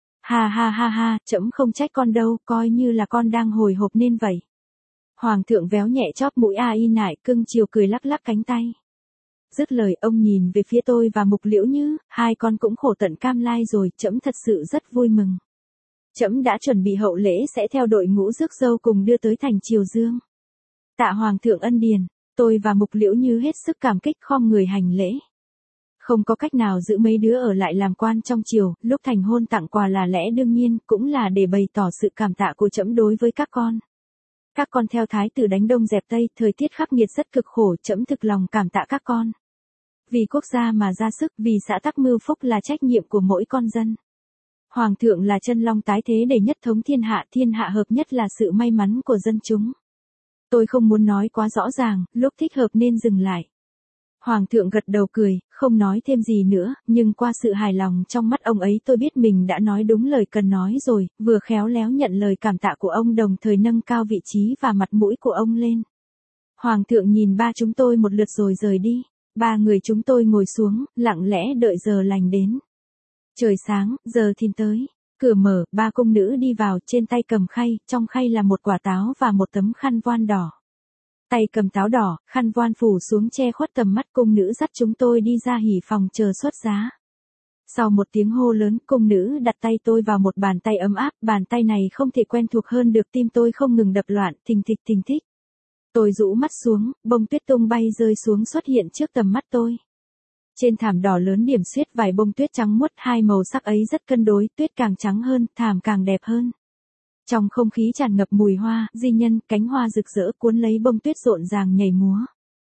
Ha ha ha ha, trẫm không trách con đâu, coi như là con đang hồi hộp nên vậy. Hoàng thượng véo nhẹ chóp mũi A Y Nại, cưng chiều cười lắc lắc cánh tay. Dứt lời ông nhìn về phía tôi và Mục Liễu Như, hai con cũng khổ tận cam lai rồi, trẫm thật sự rất vui mừng. Trẫm đã chuẩn bị hậu lễ sẽ theo đội ngũ rước dâu cùng đưa tới thành Triều Dương. Tạ hoàng thượng ân điền, tôi và Mục Liễu Như hết sức cảm kích khom người hành lễ. Không có cách nào giữ mấy đứa ở lại làm quan trong triều, lúc thành hôn tặng quà là lẽ đương nhiên, cũng là để bày tỏ sự cảm tạ của trẫm đối với các con. Các con theo thái tử đánh đông dẹp tây, thời tiết khắc nghiệt rất cực khổ, trẫm thực lòng cảm tạ các con. Vì quốc gia mà ra sức, vì xã tắc mưu phúc là trách nhiệm của mỗi con dân. Hoàng thượng là chân long tái thế để nhất thống thiên hạ hợp nhất là sự may mắn của dân chúng. Tôi không muốn nói quá rõ ràng, lúc thích hợp nên dừng lại. Hoàng thượng gật đầu cười, không nói thêm gì nữa, nhưng qua sự hài lòng trong mắt ông ấy tôi biết mình đã nói đúng lời cần nói rồi, vừa khéo léo nhận lời cảm tạ của ông đồng thời nâng cao vị trí và mặt mũi của ông lên. Hoàng thượng nhìn ba chúng tôi một lượt rồi rời đi, ba người chúng tôi ngồi xuống, lặng lẽ đợi giờ lành đến. Trời sáng, giờ thìn tới. Cửa mở, ba cung nữ đi vào, trên tay cầm khay, trong khay là một quả táo và một tấm khăn voan đỏ. Tay cầm táo đỏ, khăn voan phủ xuống che khuất tầm mắt, cung nữ dắt chúng tôi đi ra hỉ phòng chờ xuất giá. Sau một tiếng hô lớn, cung nữ đặt tay tôi vào một bàn tay ấm áp, bàn tay này không thể quen thuộc hơn được, tim tôi không ngừng đập loạn, thình thịch thình thịch. Tôi rũ mắt xuống, bông tuyết tung bay rơi xuống xuất hiện trước tầm mắt tôi. Trên thảm đỏ lớn điểm xuyết vài bông tuyết trắng muốt, hai màu sắc ấy rất cân đối, tuyết càng trắng hơn, thảm càng đẹp hơn. Trong không khí tràn ngập mùi hoa, di nhân, cánh hoa rực rỡ cuốn lấy bông tuyết rộn ràng nhảy múa.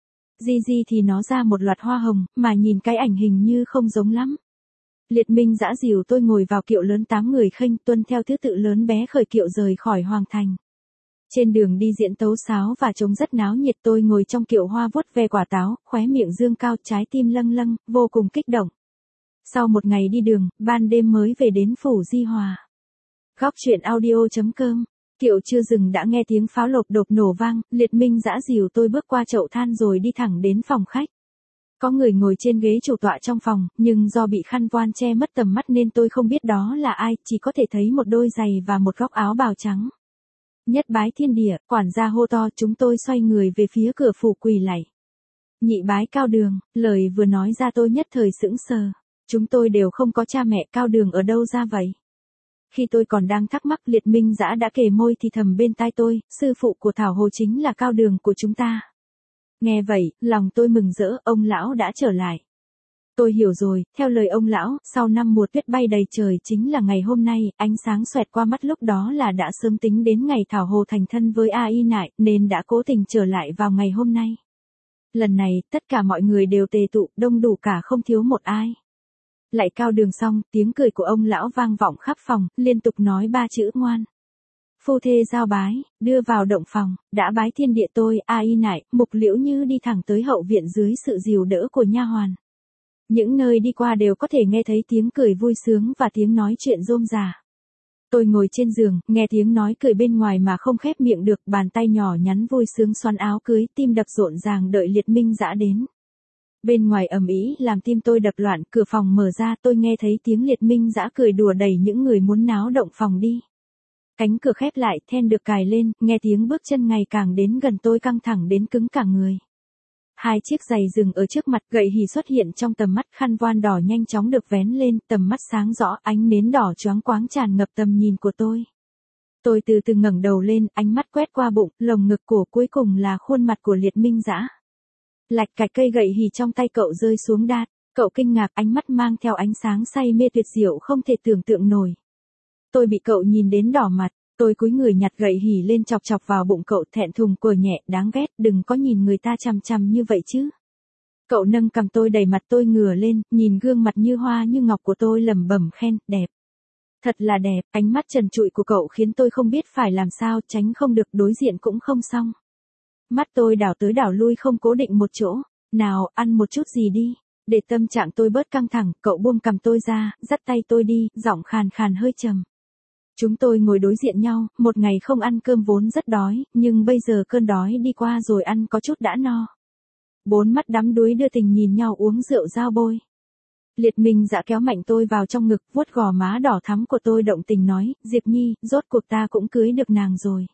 Di thì nó ra một loạt hoa hồng, mà nhìn cái ảnh hình như không giống lắm. Liệt Minh dã dìu tôi ngồi vào kiệu lớn 8 người khênh, tuân theo thứ tự lớn bé khởi kiệu rời khỏi hoàng thành. Trên đường đi diễn tấu sáo và trống rất náo nhiệt, tôi ngồi trong kiệu hoa vuốt ve quả táo, khóe miệng dương cao, trái tim lâng lâng, vô cùng kích động. Sau một ngày đi đường, ban đêm mới về đến phủ Di Hòa. Góc truyện audio.com. Kiệu chưa dừng đã nghe tiếng pháo lộp đột nổ vang, Liệt Minh dã dìu tôi bước qua chậu than rồi đi thẳng đến phòng khách. Có người ngồi trên ghế chủ tọa trong phòng, nhưng do bị khăn voan che mất tầm mắt nên tôi không biết đó là ai, chỉ có thể thấy một đôi giày và một góc áo bào trắng. Nhất bái thiên địa, quản gia hô to, chúng tôi xoay người về phía cửa phủ quỳ lạy. Nhị bái Cao Đường, lời vừa nói ra tôi nhất thời sững sờ. Chúng tôi đều không có cha mẹ, Cao Đường ở đâu ra vậy? Khi tôi còn đang thắc mắc, Liệt Minh dã đã kề môi thì thầm bên tai tôi, sư phụ của Thảo Hồ chính là Cao Đường của chúng ta. Nghe vậy, lòng tôi mừng rỡ, ông lão đã trở lại. Tôi hiểu rồi, theo lời ông lão, sau năm mùa tuyết bay đầy trời chính là ngày hôm nay, ánh sáng xoẹt qua mắt lúc đó là đã sớm tính đến ngày Thảo Hồ thành thân với A Y Nại, nên đã cố tình trở lại vào ngày hôm nay. Lần này, tất cả mọi người đều tề tụ, đông đủ cả không thiếu một ai. Lại Cao Đường xong, tiếng cười của ông lão vang vọng khắp phòng, liên tục nói ba chữ ngoan. Phu thê giao bái, đưa vào động phòng, đã bái thiên địa tôi, A Y Nại, Mục Liễu Như đi thẳng tới hậu viện dưới sự dìu đỡ của nha hoàn. Những nơi đi qua đều có thể nghe thấy tiếng cười vui sướng và tiếng nói chuyện rôm rả. Tôi ngồi trên giường, nghe tiếng nói cười bên ngoài mà không khép miệng được, bàn tay nhỏ nhắn vui sướng xoắn áo cưới, tim đập rộn ràng đợi Liệt Minh dã đến. Bên ngoài ầm ĩ làm tim tôi đập loạn, cửa phòng mở ra, tôi nghe thấy tiếng Liệt Minh dã cười đùa đẩy những người muốn náo động phòng đi. Cánh cửa khép lại, then được cài lên, nghe tiếng bước chân ngày càng đến gần, tôi căng thẳng đến cứng cả người. Hai chiếc giày dừng ở trước mặt, gậy hì xuất hiện trong tầm mắt, khăn voan đỏ nhanh chóng được vén lên, tầm mắt sáng rõ, ánh nến đỏ choáng quáng tràn ngập tầm nhìn của tôi. Tôi từ từ ngẩng đầu lên, ánh mắt quét qua bụng, lồng ngực, cổ, cuối cùng là khuôn mặt của Liệt Minh dã. Lạch cạch, cây gậy hì trong tay cậu rơi xuống đát, cậu kinh ngạc, ánh mắt mang theo ánh sáng say mê tuyệt diệu không thể tưởng tượng nổi. Tôi bị cậu nhìn đến đỏ mặt, tôi cúi người nhặt gậy hỉ lên chọc chọc vào bụng cậu, thẹn thùng cười nhẹ, đáng ghét, đừng có nhìn người ta chằm chằm như vậy chứ. Cậu nâng cằm tôi đầy mặt, tôi ngửa lên, nhìn gương mặt như hoa như ngọc của tôi lẩm bẩm khen, đẹp. Thật là đẹp, ánh mắt trần trụi của cậu khiến tôi không biết phải làm sao, tránh không được, đối diện cũng không xong. Mắt tôi đảo tới đảo lui không cố định một chỗ, nào, ăn một chút gì đi. Để tâm trạng tôi bớt căng thẳng, cậu buông cằm tôi ra, dắt tay tôi đi, giọng khàn khàn hơi trầm. Chúng tôi ngồi đối diện nhau, một ngày không ăn cơm vốn rất đói, nhưng bây giờ cơn đói đi qua rồi ăn có chút đã no. Bốn mắt đắm đuối đưa tình nhìn nhau uống rượu giao bôi. Liệt Minh dã kéo mạnh tôi vào trong ngực, vuốt gò má đỏ thắm của tôi động tình nói, Diệp Nhi, rốt cuộc ta cũng cưới được nàng rồi.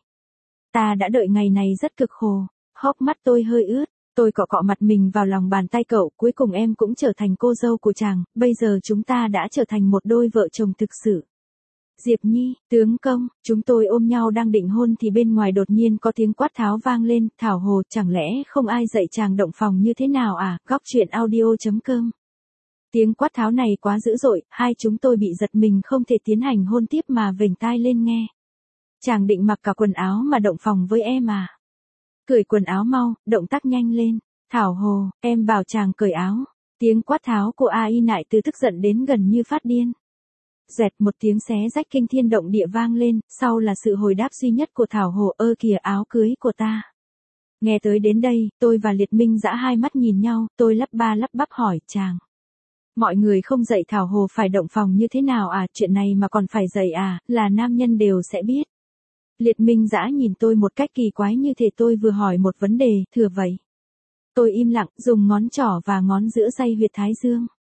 Ta đã đợi ngày này rất cực khổ, hốc mắt tôi hơi ướt. Tôi cọ cọ mặt mình vào lòng bàn tay cậu, cuối cùng em cũng trở thành cô dâu của chàng, bây giờ chúng ta đã trở thành một đôi vợ chồng thực sự. Diệp Nhi, tướng công, chúng tôi ôm nhau đang định hôn thì bên ngoài đột nhiên có tiếng quát tháo vang lên, Thảo Hồ, chẳng lẽ không ai dạy chàng động phòng như thế nào à, góc truyện audio.com. Tiếng quát tháo này quá dữ dội, hai chúng tôi bị giật mình không thể tiến hành hôn tiếp mà vểnh tai lên nghe. Chàng định mặc cả quần áo mà động phòng với em à? Cởi quần áo mau, động tác nhanh lên. Thảo Hồ, em bảo chàng cởi áo. Tiếng quát tháo của A Y Nại từ tức giận đến gần như phát điên. Dẹt, một tiếng xé rách kinh thiên động địa vang lên, sau là sự hồi đáp duy nhất của Thảo Hồ, ơ kìa áo cưới của ta. Nghe tới đến đây, tôi và Liệt Minh dã hai mắt nhìn nhau, tôi lắp ba lắp bắp hỏi chàng. Mọi người không dạy Thảo Hồ phải động phòng như thế nào à, chuyện này mà còn phải dạy à, là nam nhân đều sẽ biết. Liệt Minh dã nhìn tôi một cách kỳ quái như thể tôi vừa hỏi một vấn đề, thừa vậy. Tôi im lặng, dùng ngón trỏ và ngón giữa day huyệt thái dương.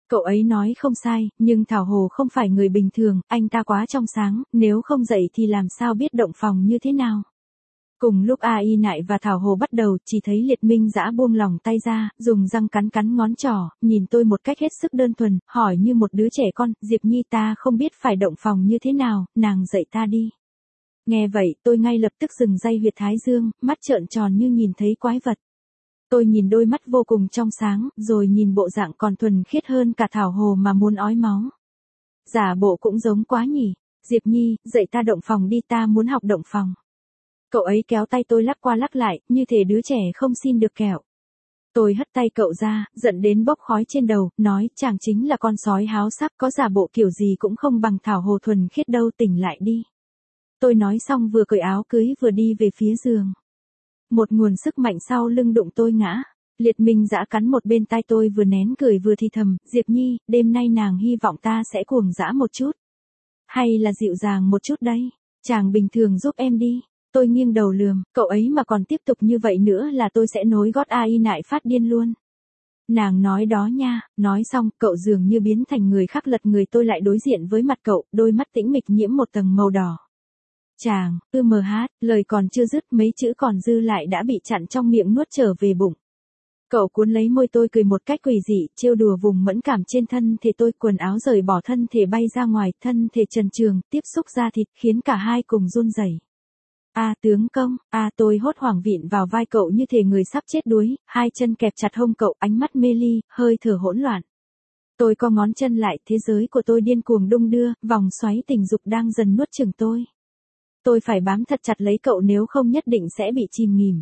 Cậu ấy nói không sai, nhưng Thảo Hồ không phải người bình thường, anh ta quá trong sáng, nếu không dậy thì làm sao biết động phòng như thế nào. Cùng lúc A.I Nại và Thảo Hồ bắt đầu, chỉ thấy Liệt Minh Dã buông lỏng tay ra, dùng răng cắn cắn ngón trỏ, nhìn tôi một cách hết sức đơn thuần, hỏi như một đứa trẻ con, Diệp Nhi ta không biết phải động phòng như thế nào, nàng dạy ta đi. Nghe vậy, tôi ngay lập tức dừng day huyệt thái dương, mắt trợn tròn như nhìn thấy quái vật. Tôi nhìn đôi mắt vô cùng trong sáng, rồi nhìn bộ dạng còn thuần khiết hơn cả Thảo Hồ mà muốn ói máu. Giả bộ cũng giống quá nhỉ. Diệp Nhi, dạy ta động phòng đi, ta muốn học động phòng. Cậu ấy kéo tay tôi lắc qua lắc lại, như thể đứa trẻ không xin được kẹo. Tôi hất tay cậu ra, giận đến bốc khói trên đầu, nói chàng chính là con sói háo sắc, có giả bộ kiểu gì cũng không bằng Thảo Hồ thuần khiết đâu, tỉnh lại đi. Tôi nói xong vừa cởi áo cưới vừa đi về phía giường. Một nguồn sức mạnh sau lưng đụng tôi ngã. Liệt Minh Dã cắn một bên tai tôi, vừa nén cười vừa thì thầm, Diệp Nhi, đêm nay nàng hy vọng ta sẽ cuồng dã một chút. Hay là dịu dàng một chút đây, chàng bình thường giúp em đi. Tôi nghiêng đầu lườm, cậu ấy mà còn tiếp tục như vậy nữa là tôi sẽ nối gót A.I Nại phát điên luôn. Nàng nói đó nha, nói xong, cậu dường như biến thành người khác, lật người tôi lại đối diện với mặt cậu, đôi mắt tĩnh mịch nhiễm một tầng màu đỏ. Chàng, lời còn chưa dứt, mấy chữ còn dư lại đã bị chặn trong miệng nuốt trở về bụng. Cậu cuốn lấy môi tôi cười một cách quỷ dị, trêu đùa vùng mẫn cảm trên thân thể tôi, quần áo rời bỏ, thân thể bay ra ngoài, thân thể trần truồng, tiếp xúc da thịt, khiến cả hai cùng run rẩy. Tướng công, tôi hốt hoảng vịn vào vai cậu như thể người sắp chết đuối, hai chân kẹp chặt hông cậu, ánh mắt mê ly, hơi thở hỗn loạn. Tôi co ngón chân lại, thế giới của tôi điên cuồng đung đưa, vòng xoáy tình dục đang dần nuốt chửng tôi. Tôi phải bám thật chặt lấy cậu, nếu không nhất định sẽ bị chìm nghỉm.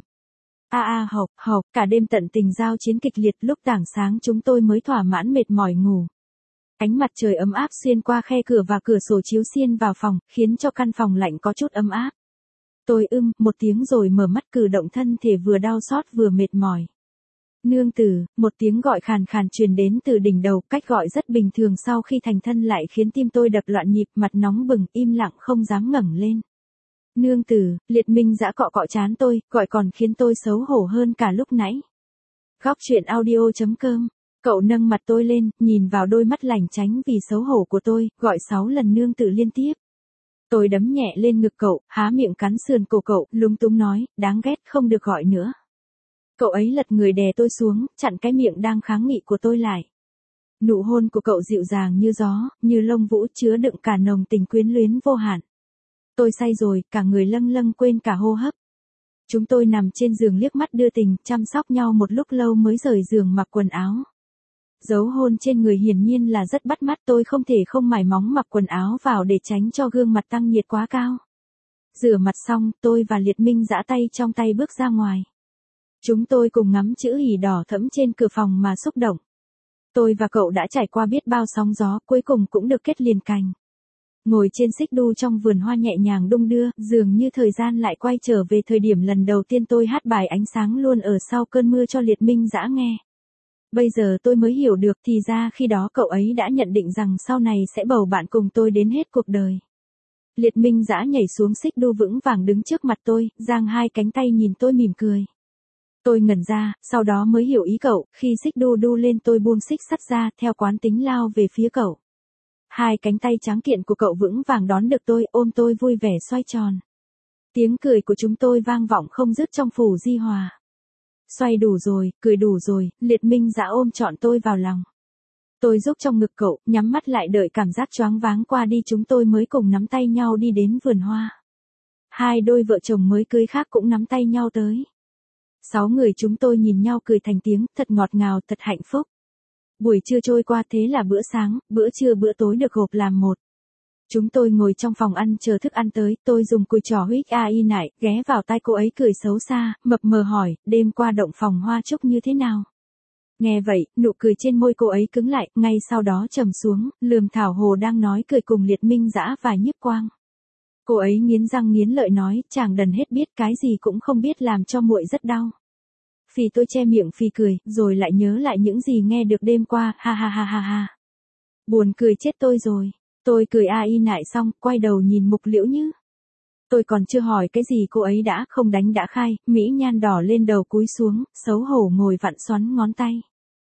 Hộc, cả đêm tận tình giao chiến kịch liệt, lúc tảng sáng chúng tôi mới thỏa mãn mệt mỏi ngủ. Ánh mặt trời ấm áp xuyên qua khe cửa và cửa sổ chiếu xiên vào phòng, khiến cho căn phòng lạnh có chút ấm áp. Tôi một tiếng rồi mở mắt, cử động thân thể vừa đau xót vừa mệt mỏi. Nương tử, một tiếng gọi khàn khàn truyền đến từ đỉnh đầu, cách gọi rất bình thường sau khi thành thân lại khiến tim tôi đập loạn nhịp, mặt nóng bừng, im lặng không dám ngẩng lên. Nương tử, Liệt Minh Dã cọ cọ trán tôi, gọi còn khiến tôi xấu hổ hơn cả lúc nãy. Góc truyện audio.com. Cậu nâng mặt tôi lên, nhìn vào đôi mắt lành tránh vì xấu hổ của tôi, gọi 6 lần nương tử liên tiếp. Tôi đấm nhẹ lên ngực cậu, há miệng cắn sườn cổ cậu, lúng túng nói, đáng ghét, không được gọi nữa. Cậu ấy lật người đè tôi xuống, chặn cái miệng đang kháng nghị của tôi lại. Nụ hôn của cậu dịu dàng như gió, như lông vũ, chứa đựng cả nồng tình quyến luyến vô hạn. Tôi say rồi, cả người lâng lâng quên cả hô hấp. Chúng tôi nằm trên giường liếc mắt đưa tình, chăm sóc nhau một lúc lâu mới rời giường mặc quần áo. Dấu hôn trên người hiển nhiên là rất bắt mắt, tôi không thể không mải móng mặc quần áo vào để tránh cho gương mặt tăng nhiệt quá cao. Rửa mặt xong, tôi và Liệt Minh Dã tay trong tay bước ra ngoài. Chúng tôi cùng ngắm chữ ỉ đỏ thẫm trên cửa phòng mà xúc động. Tôi và cậu đã trải qua biết bao sóng gió, cuối cùng cũng được kết liền cành. Ngồi trên xích đu trong vườn hoa nhẹ nhàng đung đưa, dường như thời gian lại quay trở về thời điểm lần đầu tiên tôi hát bài Ánh Sáng Luôn Ở Sau Cơn Mưa cho Liệt Minh Dã nghe. Bây giờ tôi mới hiểu được, thì ra khi đó cậu ấy đã nhận định rằng sau này sẽ bầu bạn cùng tôi đến hết cuộc đời. Liệt Minh Dã nhảy xuống xích đu vững vàng đứng trước mặt tôi, giang hai cánh tay nhìn tôi mỉm cười. Tôi ngẩn ra, sau đó mới hiểu ý cậu, khi xích đu đu lên tôi buông xích sắt ra, theo quán tính lao về phía cậu. Hai cánh tay trắng kiện của cậu vững vàng đón được tôi, ôm tôi vui vẻ xoay tròn. Tiếng cười của chúng tôi vang vọng không dứt trong phủ di hòa. Xoay đủ rồi, cười đủ rồi, Liệt Minh Dã ôm trọn tôi vào lòng. Tôi rúc trong ngực cậu, nhắm mắt lại đợi cảm giác choáng váng qua đi, chúng tôi mới cùng nắm tay nhau đi đến vườn hoa. Hai đôi vợ chồng mới cưới khác cũng nắm tay nhau tới. 6 người chúng tôi nhìn nhau cười thành tiếng, thật ngọt ngào, thật hạnh phúc. Buổi trưa trôi qua, thế là bữa sáng, bữa trưa bữa tối được gộp làm một. Chúng tôi ngồi trong phòng ăn chờ thức ăn tới, tôi dùng cùi trỏ huých A.I Nại, ghé vào tai cô ấy cười xấu xa, mập mờ hỏi, đêm qua động phòng hoa trúc như thế nào? Nghe vậy, nụ cười trên môi cô ấy cứng lại, ngay sau đó trầm xuống, lườm Thảo Hồ đang nói cười cùng Liệt Minh Dã và Nhiếp Quang. Cô ấy nghiến răng nghiến lợi nói, chàng đần hết biết, cái gì cũng không biết, làm cho muội rất đau. Phì tôi che miệng phì cười, rồi lại nhớ lại những gì nghe được đêm qua, ha ha ha ha ha. Buồn cười chết tôi rồi. Tôi cười A.I Nại xong, quay đầu nhìn Mục Liễu Như. Tôi còn chưa hỏi cái gì cô ấy đã không đánh đã khai, mỹ nhan đỏ lên đầu cúi xuống, xấu hổ ngồi vặn xoắn ngón tay.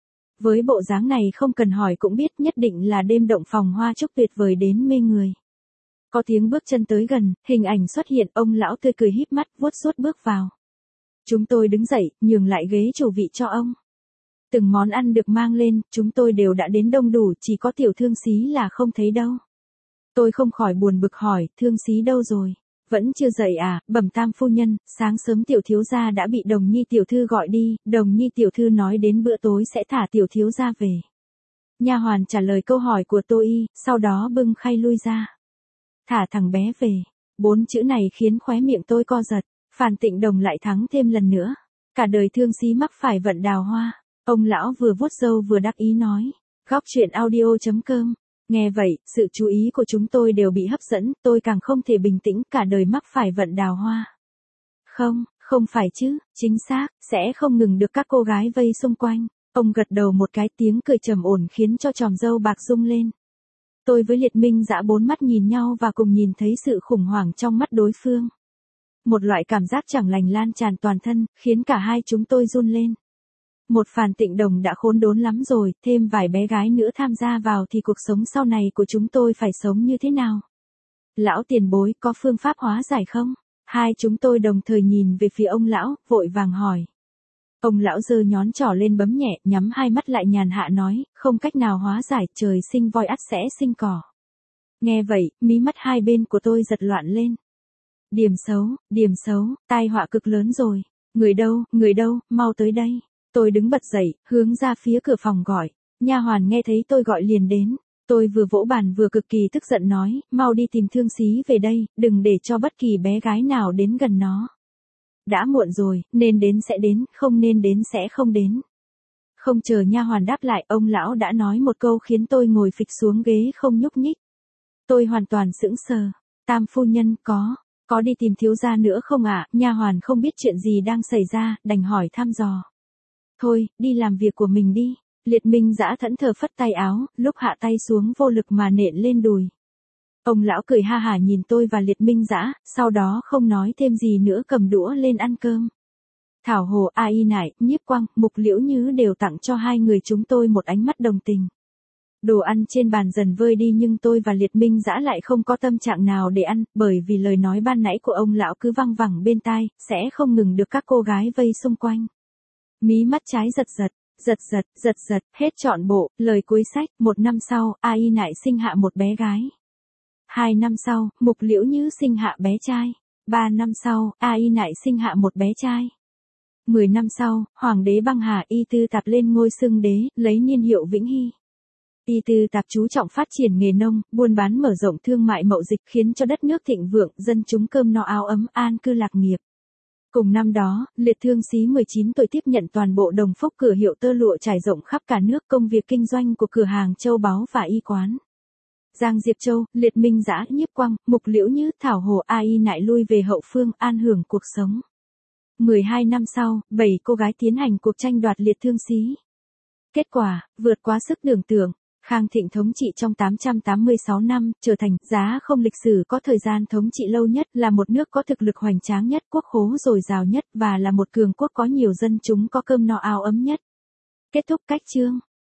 Với bộ dáng này không cần hỏi cũng biết nhất định là đêm động phòng hoa trúc tuyệt vời đến mê người. Có tiếng bước chân tới gần, hình ảnh xuất hiện, ông lão tươi cười híp mắt, vuốt sút bước vào. Chúng tôi đứng dậy, nhường lại ghế chủ vị cho ông. Từng món ăn được mang lên, chúng tôi đều đã đến đông đủ, chỉ có tiểu thương xí là không thấy đâu. Tôi không khỏi buồn bực hỏi, thương xí đâu rồi? Vẫn chưa dậy à, bẩm tam phu nhân, sáng sớm tiểu thiếu gia đã bị Đồng Nhi tiểu thư gọi đi, Đồng Nhi tiểu thư nói đến bữa tối sẽ thả tiểu thiếu gia về. Nha hoàn trả lời câu hỏi của tôi, sau đó bưng khay lui ra. Thả thằng bé về, 4 chữ này khiến khóe miệng tôi co giật, Phan Tịnh Đồng lại thắng thêm lần nữa. Cả đời thương xí mắc phải vận đào hoa, ông lão vừa vuốt râu vừa đắc ý nói. Góc truyện audio.com. Nghe vậy, sự chú ý của chúng tôi đều bị hấp dẫn, tôi càng không thể bình tĩnh, cả đời mắc phải vận đào hoa. Không phải chứ, chính xác, sẽ không ngừng được các cô gái vây xung quanh. Ông gật đầu một cái, tiếng cười trầm ổn khiến cho chòm râu bạc rung lên. Tôi với Liệt Minh Dã bốn mắt nhìn nhau và cùng nhìn thấy sự khủng hoảng trong mắt đối phương. Một loại cảm giác chẳng lành lan tràn toàn thân, khiến cả hai chúng tôi run lên. Một Phan Tịnh Đồng đã khốn đốn lắm rồi, thêm vài bé gái nữa tham gia vào thì cuộc sống sau này của chúng tôi phải sống như thế nào? Lão tiền bối có phương pháp hóa giải không? Hai chúng tôi đồng thời nhìn về phía ông lão, vội vàng hỏi. Ông lão giơ nhón trỏ lên bấm nhẹ, nhắm hai mắt lại nhàn hạ nói, không cách nào hóa giải, trời sinh voi ắt sẽ sinh cỏ. Nghe vậy, mí mắt hai bên của tôi giật loạn lên. Điểm xấu, tai họa cực lớn rồi. Người đâu, mau tới đây. Tôi đứng bật dậy, hướng ra phía cửa phòng gọi. Nha hoàn nghe thấy tôi gọi liền đến. Tôi vừa vỗ bàn vừa cực kỳ tức giận nói, mau đi tìm thương xí về đây, đừng để cho bất kỳ bé gái nào đến gần nó. Đã muộn rồi, nên đến sẽ đến, không nên đến sẽ không đến. Không chờ nha hoàn đáp lại, ông lão đã nói một câu khiến tôi ngồi phịch xuống ghế không nhúc nhích. Tôi hoàn toàn sững sờ. Tam phu nhân, có đi tìm thiếu gia nữa không ạ? Nha hoàn không biết chuyện gì đang xảy ra, đành hỏi thăm dò. Thôi, đi làm việc của mình đi. Liệt Minh Dã thẫn thờ phất tay áo, lúc hạ tay xuống vô lực mà nện lên đùi. Ông lão cười ha hả nhìn tôi và Liệt Minh Dã, sau đó không nói thêm gì nữa cầm đũa lên ăn cơm. Thảo Hồ, A Y Nại, Nhiếp Quang, Mục Liễu Nhứ đều tặng cho hai người chúng tôi một ánh mắt đồng tình. Đồ ăn trên bàn dần vơi đi nhưng tôi và Liệt Minh Dã lại không có tâm trạng nào để ăn, bởi vì lời nói ban nãy của ông lão cứ văng vẳng bên tai, sẽ không ngừng được các cô gái vây xung quanh. Mí mắt trái giật, hết trọn bộ, lời cuối sách, 1 năm sau, A Y Nại sinh hạ một bé gái. 2 năm sau, Mục Liễu Nhứ sinh hạ bé trai. 3 năm sau, A Y Nại sinh hạ một bé trai. 10 năm sau, Hoàng đế Băng Hà Y Tư Tạp lên ngôi xưng đế, lấy niên hiệu Vĩnh Hy. Y Tư Tạp chú trọng phát triển nghề nông, buôn bán mở rộng thương mại mậu dịch khiến cho đất nước thịnh vượng, dân chúng cơm no áo ấm, an cư lạc nghiệp. Cùng năm đó, Liệt Thương Xí 19 tuổi tiếp nhận toàn bộ Đồng Phúc cửa hiệu tơ lụa trải rộng khắp cả nước, công việc kinh doanh của cửa hàng châu báu và y quán. Giang Diệp Châu, Liệt Minh Dã, Nhiếp Quang, Mục Liễu Nhứ, Thảo Hồ, A Y Nại lui về hậu phương, an hưởng cuộc sống. 12 năm sau, 7 cô gái tiến hành cuộc tranh đoạt Liệt Thương Xí. Kết quả, vượt quá sức tưởng tượng. Khang Thịnh thống trị trong 886 năm, trở thành giá không lịch sử có thời gian thống trị lâu nhất, là một nước có thực lực hoành tráng nhất, quốc khố dồi dào nhất và là một cường quốc có nhiều dân chúng có cơm no áo ấm nhất. Kết thúc cách chương.